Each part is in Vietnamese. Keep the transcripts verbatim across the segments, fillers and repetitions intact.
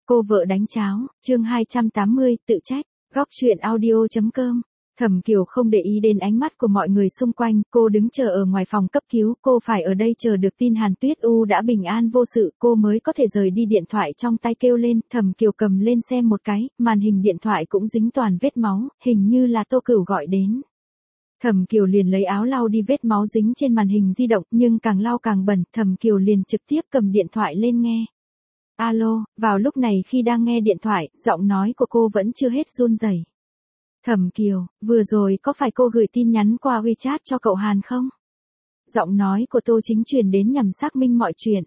Cô vợ đánh cháo, chương hai trăm tám mươi, tự trách, góc truyện audio.com. Thẩm Kiều không để ý đến ánh mắt của mọi người xung quanh, cô đứng chờ ở ngoài phòng cấp cứu, cô phải ở đây chờ được tin Hàn Tuyết U đã bình an vô sự, cô mới có thể rời đi. Điện thoại trong tay kêu lên, Thẩm Kiều cầm lên xem một cái, màn hình điện thoại cũng dính toàn vết máu, hình như là Tô Cửu gọi đến. Thẩm Kiều liền lấy áo lau đi vết máu dính trên màn hình di động, nhưng càng lau càng bẩn, Thẩm Kiều liền trực tiếp cầm điện thoại lên nghe. Alo, vào lúc này khi đang nghe điện thoại, giọng nói của cô vẫn chưa hết run rẩy. Thẩm Kiều, vừa rồi có phải cô gửi tin nhắn qua WeChat cho cậu Hàn không? Giọng nói của Tô Chính truyền đến nhằm xác minh mọi chuyện.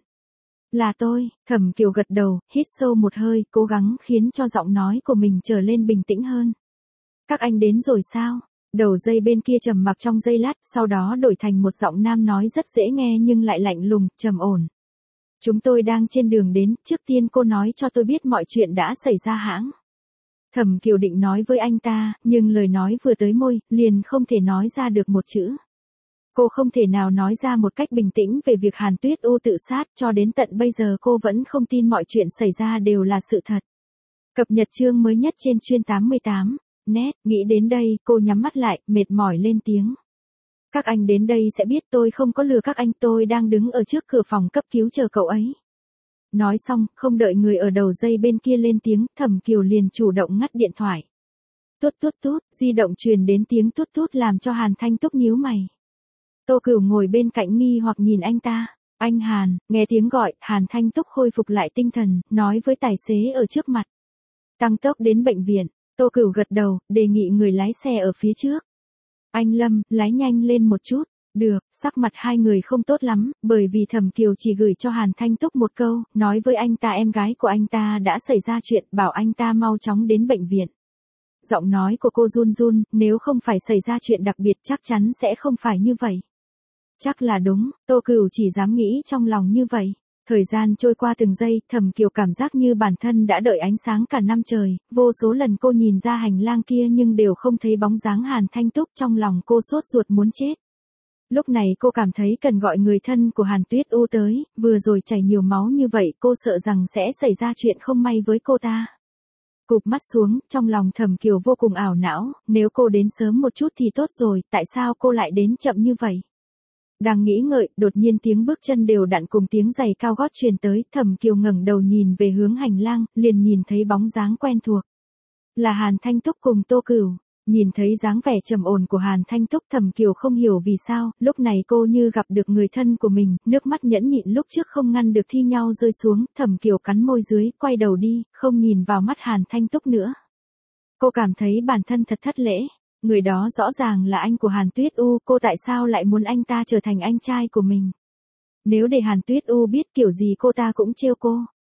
Là tôi, Thẩm Kiều gật đầu, hít sâu một hơi, cố gắng khiến cho giọng nói của mình trở lên bình tĩnh hơn. Các anh đến rồi sao? Đầu dây bên kia trầm mặc trong giây lát, sau đó đổi thành một giọng nam nói rất dễ nghe nhưng lại lạnh lùng, trầm ổn. Chúng tôi đang trên đường đến, trước tiên cô nói cho tôi biết mọi chuyện đã xảy ra hãng. Thẩm Kiều định nói với anh ta, nhưng lời nói vừa tới môi, liền không thể nói ra được một chữ. Cô không thể nào nói ra một cách bình tĩnh về việc Hàn Tuyết U tự sát, cho đến tận bây giờ cô vẫn không tin mọi chuyện xảy ra đều là sự thật. Cập nhật chương mới nhất trên chuyên tám mươi tám, net, nghĩ đến đây, cô nhắm mắt lại, mệt mỏi lên tiếng. Các anh đến đây sẽ biết tôi không có lừa các anh, tôi đang đứng ở trước cửa phòng cấp cứu chờ cậu ấy. Nói xong, không đợi người ở đầu dây bên kia lên tiếng, Thẩm Kiều liền chủ động ngắt điện thoại. Tút tút tút, di động truyền đến tiếng tút tút làm cho Hàn Thanh Túc nhíu mày. Tô Cửu ngồi bên cạnh nghi hoặc nhìn anh ta. Anh Hàn, nghe tiếng gọi, Hàn Thanh Túc khôi phục lại tinh thần, nói với tài xế ở trước mặt. Tăng tốc đến bệnh viện. Tô Cửu gật đầu, đề nghị người lái xe ở phía trước. Anh Lâm, lái nhanh lên một chút. Được, sắc mặt hai người không tốt lắm, bởi vì Thẩm Kiều chỉ gửi cho Hàn Thanh Túc một câu, nói với anh ta em gái của anh ta đã xảy ra chuyện, bảo anh ta mau chóng đến bệnh viện. Giọng nói của cô run run, nếu không phải xảy ra chuyện đặc biệt chắc chắn sẽ không phải như vậy. Chắc là đúng, Tô Cửu chỉ dám nghĩ trong lòng như vậy. Thời gian trôi qua từng giây, Thẩm Kiều cảm giác như bản thân đã đợi ánh sáng cả năm trời, vô số lần cô nhìn ra hành lang kia nhưng đều không thấy bóng dáng Hàn Thanh Túc, trong lòng cô sốt ruột muốn chết. Lúc này cô cảm thấy cần gọi người thân của Hàn Tuyết U tới, vừa rồi chảy nhiều máu như vậy cô sợ rằng sẽ xảy ra chuyện không may với cô ta. Cụp mắt xuống, trong lòng Thẩm Kiều vô cùng ảo não, nếu cô đến sớm một chút thì tốt rồi, tại sao cô lại đến chậm như vậy? Đang nghĩ ngợi, đột nhiên tiếng bước chân đều đặn cùng tiếng giày cao gót truyền tới, Thẩm Kiều ngẩng đầu nhìn về hướng hành lang, liền nhìn thấy bóng dáng quen thuộc. Là Hàn Thanh Túc cùng Tô Cửu. Nhìn thấy dáng vẻ trầm ổn của Hàn Thanh Túc, Thẩm Kiều không hiểu vì sao, lúc này cô như gặp được người thân của mình, nước mắt nhẫn nhịn lúc trước không ngăn được thi nhau rơi xuống, Thẩm Kiều cắn môi dưới, quay đầu đi, không nhìn vào mắt Hàn Thanh Túc nữa. Cô cảm thấy bản thân thật thất lễ, người đó rõ ràng là anh của Hàn Tuyết U, cô tại sao lại muốn anh ta trở thành anh trai của mình? Nếu để Hàn Tuyết U biết kiểu gì cô ta cũng trêu cô.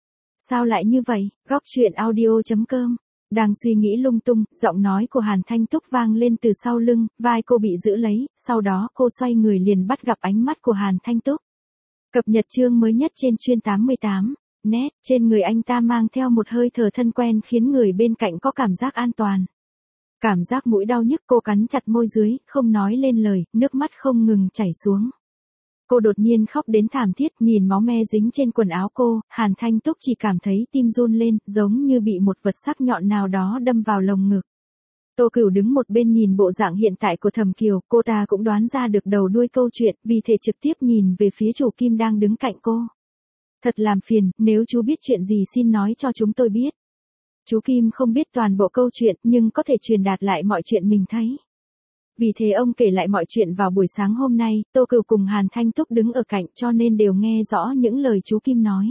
Sao lại như vậy? Góc truyện audio.com. Đang suy nghĩ lung tung, giọng nói của Hàn Thanh Túc vang lên từ sau lưng, vai cô bị giữ lấy, sau đó cô xoay người liền bắt gặp ánh mắt của Hàn Thanh Túc. Cập nhật chương mới nhất trên chuyên tám mươi tám, net, trên người anh ta mang theo một hơi thở thân quen khiến người bên cạnh có cảm giác an toàn. Cảm giác mũi đau nhức, cô cắn chặt môi dưới, không nói lên lời, nước mắt không ngừng chảy xuống. Cô đột nhiên khóc đến thảm thiết, nhìn máu me dính trên quần áo cô, Hàn Thanh Túc chỉ cảm thấy tim run lên, giống như bị một vật sắc nhọn nào đó đâm vào lồng ngực. Tô Cửu đứng một bên nhìn bộ dạng hiện tại của Thẩm Kiều, cô ta cũng đoán ra được đầu đuôi câu chuyện, vì thế trực tiếp nhìn về phía chủ Kim đang đứng cạnh cô. Thật làm phiền, nếu chú biết chuyện gì xin nói cho chúng tôi biết. Chú Kim không biết toàn bộ câu chuyện, nhưng có thể truyền đạt lại mọi chuyện mình thấy. Vì thế ông kể lại mọi chuyện vào buổi sáng hôm nay, Tô Cửu cùng Hàn Thanh Túc đứng ở cạnh cho nên đều nghe rõ những lời chú Kim nói.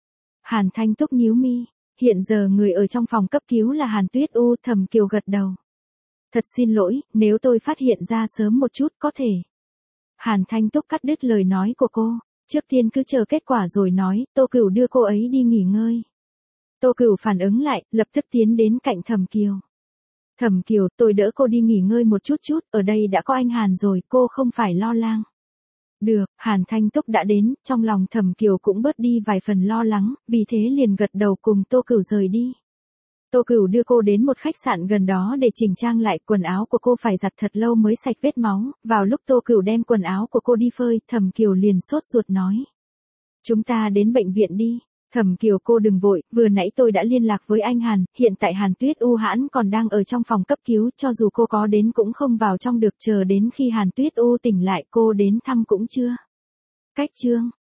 Hàn Thanh Túc nhíu mi, hiện giờ người ở trong phòng cấp cứu là Hàn Tuyết U, Thẩm Kiều gật đầu. Thật xin lỗi, nếu tôi phát hiện ra sớm một chút có thể. Hàn Thanh Túc cắt đứt lời nói của cô, trước tiên cứ chờ kết quả rồi nói, Tô Cửu đưa cô ấy đi nghỉ ngơi. Tô Cửu phản ứng lại, lập tức tiến đến cạnh Thẩm Kiều. Thẩm Kiều, tôi đỡ cô đi nghỉ ngơi một chút chút, ở đây đã có anh Hàn rồi, cô không phải lo lắng. Được, Hàn Thanh Túc đã đến, trong lòng Thẩm Kiều cũng bớt đi vài phần lo lắng, vì thế liền gật đầu cùng Tô Cửu rời đi. Tô Cửu đưa cô đến một khách sạn gần đó để chỉnh trang lại, quần áo của cô phải giặt thật lâu mới sạch vết máu, vào lúc Tô Cửu đem quần áo của cô đi phơi, Thẩm Kiều liền sốt ruột nói. Chúng ta đến bệnh viện đi. Thẩm Kiều cô đừng vội, vừa nãy tôi đã liên lạc với anh Hàn, hiện tại Hàn Tuyết U hãn còn đang ở trong phòng cấp cứu, cho dù cô có đến cũng không vào trong được, chờ đến khi Hàn Tuyết U tỉnh lại cô đến thăm cũng chưa. Cách chương